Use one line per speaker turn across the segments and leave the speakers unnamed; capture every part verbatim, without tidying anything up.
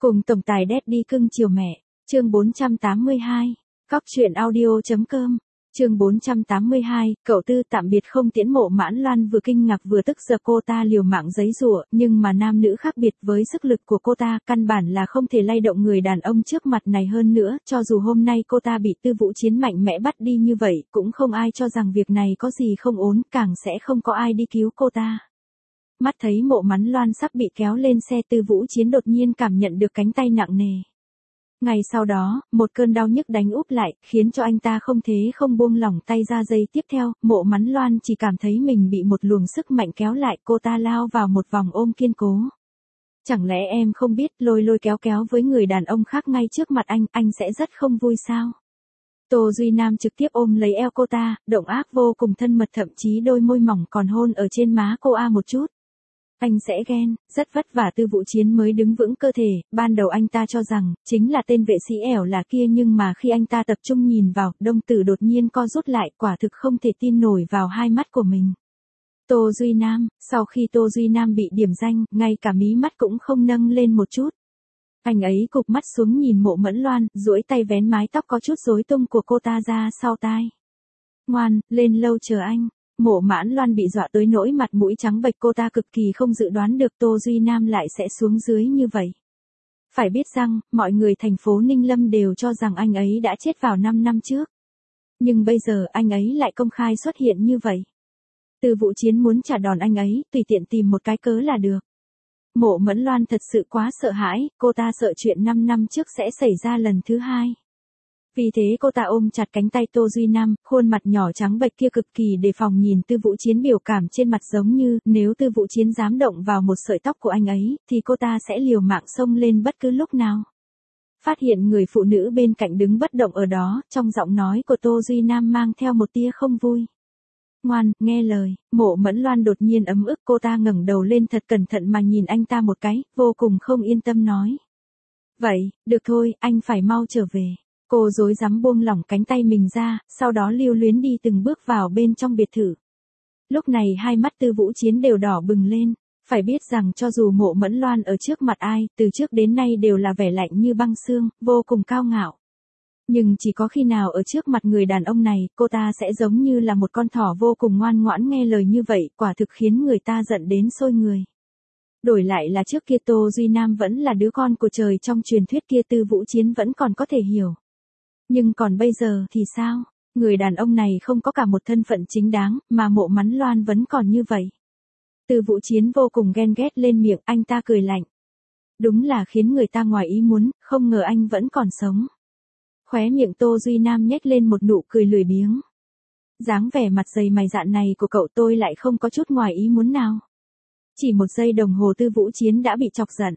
Cùng tổng tài Daddy cưng chiều mẹ, chương bốn trăm tám mươi hai, cóc truyện audio.com, chương bốn trăm tám mươi hai, cậu Tư tạm biệt không tiễn Mộ Mãn Loan vừa kinh ngạc vừa tức giận cô ta liều mạng giãy giụa, nhưng mà nam nữ khác biệt với sức lực của cô ta, căn bản là không thể lay động người đàn ông trước mặt này hơn nữa, cho dù hôm nay cô ta bị Tư Vũ Chiến mạnh mẽ bắt đi như vậy, cũng không ai cho rằng việc này có gì không ổn, càng sẽ không có ai đi cứu cô ta. Mắt thấy Mộ Mãn Loan sắp bị kéo lên xe, Tư Vũ Chiến đột nhiên cảm nhận được cánh tay nặng nề. Ngay sau đó, một cơn đau nhức đánh úp lại, khiến cho anh ta không thế không buông lỏng tay ra. Giây tiếp theo, Mộ Mãn Loan chỉ cảm thấy mình bị một luồng sức mạnh kéo lại, cô ta lao vào một vòng ôm kiên cố. Chẳng lẽ em không biết lôi lôi kéo kéo với người đàn ông khác ngay trước mặt anh, anh sẽ rất không vui sao? Tô Duy Nam trực tiếp ôm lấy eo cô ta, động ác vô cùng thân mật, thậm chí đôi môi mỏng còn hôn ở trên má cô a một chút. Anh sẽ ghen, rất vất vả Tư Vũ Chiến mới đứng vững cơ thể, ban đầu anh ta cho rằng, chính là tên vệ sĩ ẻo là kia, nhưng mà khi anh ta tập trung nhìn vào, đồng tử đột nhiên co rút lại, quả thực không thể tin nổi vào hai mắt của mình. Tô Duy Nam, sau khi Tô Duy Nam bị điểm danh, ngay cả mí mắt cũng không nâng lên một chút. Anh ấy cụp mắt xuống nhìn Mộ Mãn Loan, duỗi tay vén mái tóc có chút rối tung của cô ta ra sau tai. Ngoan, lên lâu chờ anh. Mộ Mãn Loan bị dọa tới nỗi mặt mũi trắng bệch, cô ta cực kỳ không dự đoán được Tô Duy Nam lại sẽ xuống dưới như vậy. Phải biết rằng, mọi người thành phố Ninh Lâm đều cho rằng anh ấy đã chết vào năm năm trước. Nhưng bây giờ anh ấy lại công khai xuất hiện như vậy. Tư Vũ Chiến muốn trả đòn anh ấy, tùy tiện tìm một cái cớ là được. Mộ Mãn Loan thật sự quá sợ hãi, cô ta sợ chuyện năm năm trước sẽ xảy ra lần thứ hai. Vì thế cô ta ôm chặt cánh tay Tô Duy Nam, khuôn mặt nhỏ trắng bệch kia cực kỳ đề phòng nhìn Tư Vũ Chiến, biểu cảm trên mặt giống như, nếu Tư Vũ Chiến dám động vào một sợi tóc của anh ấy, thì cô ta sẽ liều mạng xông lên bất cứ lúc nào. Phát hiện người phụ nữ bên cạnh đứng bất động ở đó, trong giọng nói của Tô Duy Nam mang theo một tia không vui. Ngoan, nghe lời. Mộ Mãn Loan đột nhiên ấm ức, cô ta ngẩng đầu lên thật cẩn thận mà nhìn anh ta một cái, vô cùng không yên tâm nói. Vậy, được thôi, anh phải mau trở về. Cô rối rắm buông lỏng cánh tay mình ra, sau đó lưu luyến đi từng bước vào bên trong biệt thự. Lúc này hai mắt Tư Vũ Chiến đều đỏ bừng lên, phải biết rằng cho dù Mộ Mãn Loan ở trước mặt ai, từ trước đến nay đều là vẻ lạnh như băng xương, vô cùng cao ngạo. Nhưng chỉ có khi nào ở trước mặt người đàn ông này, cô ta sẽ giống như là một con thỏ vô cùng ngoan ngoãn nghe lời như vậy, quả thực khiến người ta giận đến sôi người. Đổi lại là trước kia Tô Duy Nam vẫn là đứa con của trời trong truyền thuyết kia, Tư Vũ Chiến vẫn còn có thể hiểu. Nhưng còn bây giờ thì sao? Người đàn ông này không có cả một thân phận chính đáng, mà Mộ Mãn Loan vẫn còn như vậy. Tư Vũ Chiến vô cùng ghen ghét lên miệng, anh ta cười lạnh. Đúng là khiến người ta ngoài ý muốn, không ngờ anh vẫn còn sống. Khóe miệng Tô Duy Nam nhếch lên một nụ cười lười biếng. Dáng vẻ mặt dày mày dạn này của cậu tôi lại không có chút ngoài ý muốn nào. Chỉ một giây đồng hồ Tư Vũ Chiến đã bị chọc giận.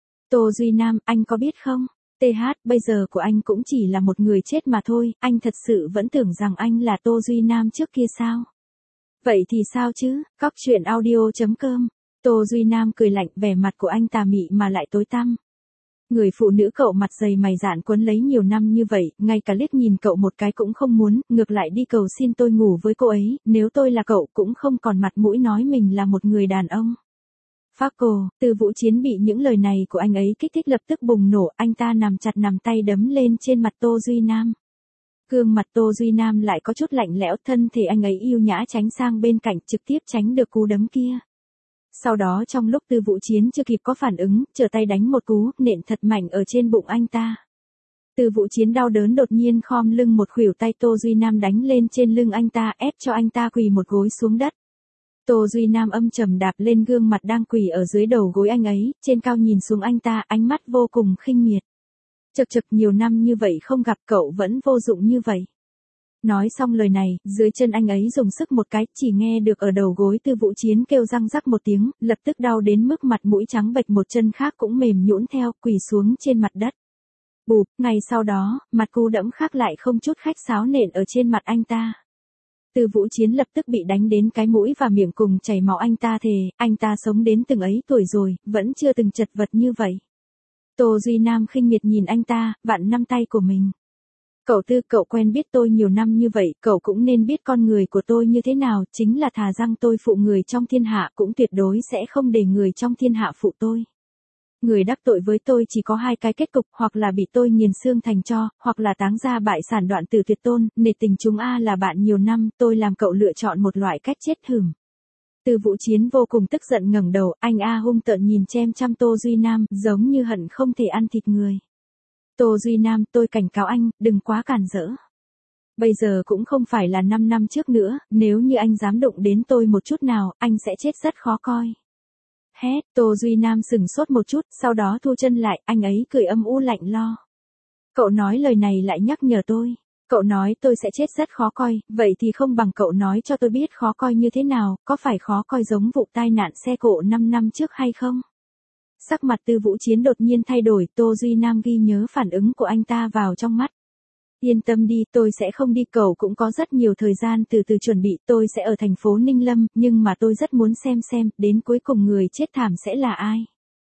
Tô Duy Nam, anh có biết không? tê hát, bây giờ của anh cũng chỉ là một người chết mà thôi, anh thật sự vẫn tưởng rằng anh là Tô Duy Nam trước kia sao? Vậy thì sao chứ, cóc truyện audio.com, Tô Duy Nam cười lạnh, vẻ mặt của anh tà mị mà lại tối tăm. Người phụ nữ cậu mặt dày mày dạn quấn lấy nhiều năm như vậy, ngay cả liếc nhìn cậu một cái cũng không muốn, ngược lại đi cầu xin tôi ngủ với cô ấy, nếu tôi là cậu cũng không còn mặt mũi nói mình là một người đàn ông. Phác cô, Tư Vũ Chiến bị những lời này của anh ấy kích thích lập tức bùng nổ, anh ta nằm chặt nằm tay đấm lên trên mặt Tô Duy Nam. Gương mặt Tô Duy Nam lại có chút lạnh lẽo, thân thể anh ấy yêu nhã tránh sang bên cạnh, trực tiếp tránh được cú đấm kia. Sau đó trong lúc Tư Vũ Chiến chưa kịp có phản ứng, trở tay đánh một cú, nện thật mạnh ở trên bụng anh ta. Tư Vũ Chiến đau đớn đột nhiên khom lưng một khuỷu tay Tô Duy Nam đánh lên trên lưng anh ta, ép cho anh ta quỳ một gối xuống đất. Tô Duy Nam âm trầm đạp lên gương mặt đang quỳ ở dưới đầu gối anh ấy, trên cao nhìn xuống anh ta, ánh mắt vô cùng khinh miệt. Chật chật, nhiều năm như vậy không gặp cậu vẫn vô dụng như vậy. Nói xong lời này, dưới chân anh ấy dùng sức một cái, chỉ nghe được ở đầu gối Tư Vũ Chiến kêu răng rắc một tiếng, lập tức đau đến mức mặt mũi trắng bệch, một chân khác cũng mềm nhũn theo, quỳ xuống trên mặt đất. Bụp, ngày sau đó, mặt cú đẫm khác lại không chút khách sáo nện ở trên mặt anh ta. Tư Vũ Chiến lập tức bị đánh đến cái mũi và miệng cùng chảy máu, anh ta thề, anh ta sống đến từng ấy tuổi rồi, vẫn chưa từng chật vật như vậy. Tô Duy Nam khinh miệt nhìn anh ta, vặn năm tay của mình. Cậu Tư, cậu quen biết tôi nhiều năm như vậy, cậu cũng nên biết con người của tôi như thế nào, chính là thà rằng tôi phụ người trong thiên hạ cũng tuyệt đối sẽ không để người trong thiên hạ phụ tôi. Người đắc tội với tôi chỉ có hai cái kết cục, hoặc là bị tôi nghiền xương thành tro, hoặc là táng ra bại sản đoạn tử tuyệt tôn, nể tình chúng A là bạn nhiều năm, tôi làm cậu lựa chọn một loại cách chết hửm. Từ Vũ Chiến vô cùng tức giận ngẩng đầu, anh A hung tợn nhìn chem chăm Tô Duy Nam, giống như hận không thể ăn thịt người. Tô Duy Nam, tôi cảnh cáo anh, đừng quá cản rỡ. Bây giờ cũng không phải là năm năm trước nữa, nếu như anh dám đụng đến tôi một chút nào, anh sẽ chết rất khó coi. Hét, Tô Duy Nam sừng sốt một chút, sau đó thu chân lại, anh ấy cười âm u lạnh lo. Cậu nói lời này lại nhắc nhở tôi. Cậu nói tôi sẽ chết rất khó coi, vậy thì không bằng cậu nói cho tôi biết khó coi như thế nào, có phải khó coi giống vụ tai nạn xe cộ năm năm trước hay không? Sắc mặt Tư Vũ Chiến đột nhiên thay đổi, Tô Duy Nam ghi nhớ phản ứng của anh ta vào trong mắt. Yên tâm đi, tôi sẽ không đi, cậu cũng có rất nhiều thời gian từ từ chuẩn bị, tôi sẽ ở thành phố Ninh Lâm, nhưng mà tôi rất muốn xem xem, đến cuối cùng người chết thảm sẽ là ai.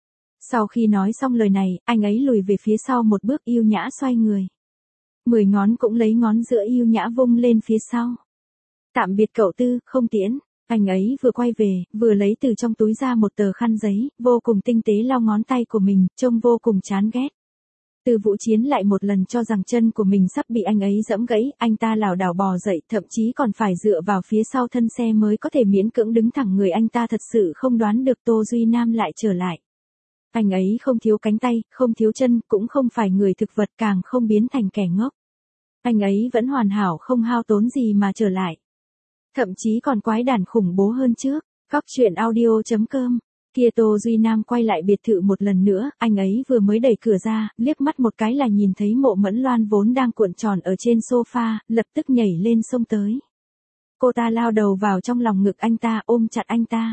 Sau khi nói xong lời này, anh ấy lùi về phía sau một bước yêu nhã xoay người. Mười ngón cũng lấy ngón giữa yêu nhã vung lên phía sau. Tạm biệt cậu Tư, không tiễn. Anh ấy vừa quay về, vừa lấy từ trong túi ra một tờ khăn giấy, vô cùng tinh tế lau ngón tay của mình, trông vô cùng chán ghét. Từ Vũ Chiến lại một lần cho rằng chân của mình sắp bị anh ấy giẫm gãy, anh ta lảo đảo bò dậy, thậm chí còn phải dựa vào phía sau thân xe mới có thể miễn cưỡng đứng thẳng người, anh ta thật sự không đoán được Tô Duy Nam lại trở lại. Anh ấy không thiếu cánh tay, không thiếu chân, cũng không phải người thực vật, càng không biến thành kẻ ngốc. Anh ấy vẫn hoàn hảo không hao tốn gì mà trở lại. Thậm chí còn quái đản khủng bố hơn trước. Góc truyện audio chấm com. Kia Tô Duy Nam quay lại biệt thự một lần nữa, anh ấy vừa mới đẩy cửa ra, liếc mắt một cái là nhìn thấy Mộ Mẫn Loan vốn đang cuộn tròn ở trên sofa, lập tức nhảy lên xông tới. Cô ta lao đầu vào trong lòng ngực anh ta, ôm chặt anh ta.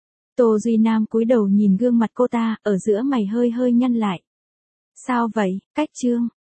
Tô Duy Nam cúi đầu nhìn gương mặt cô ta, ở giữa mày hơi hơi nhăn lại. Sao vậy, cách trương?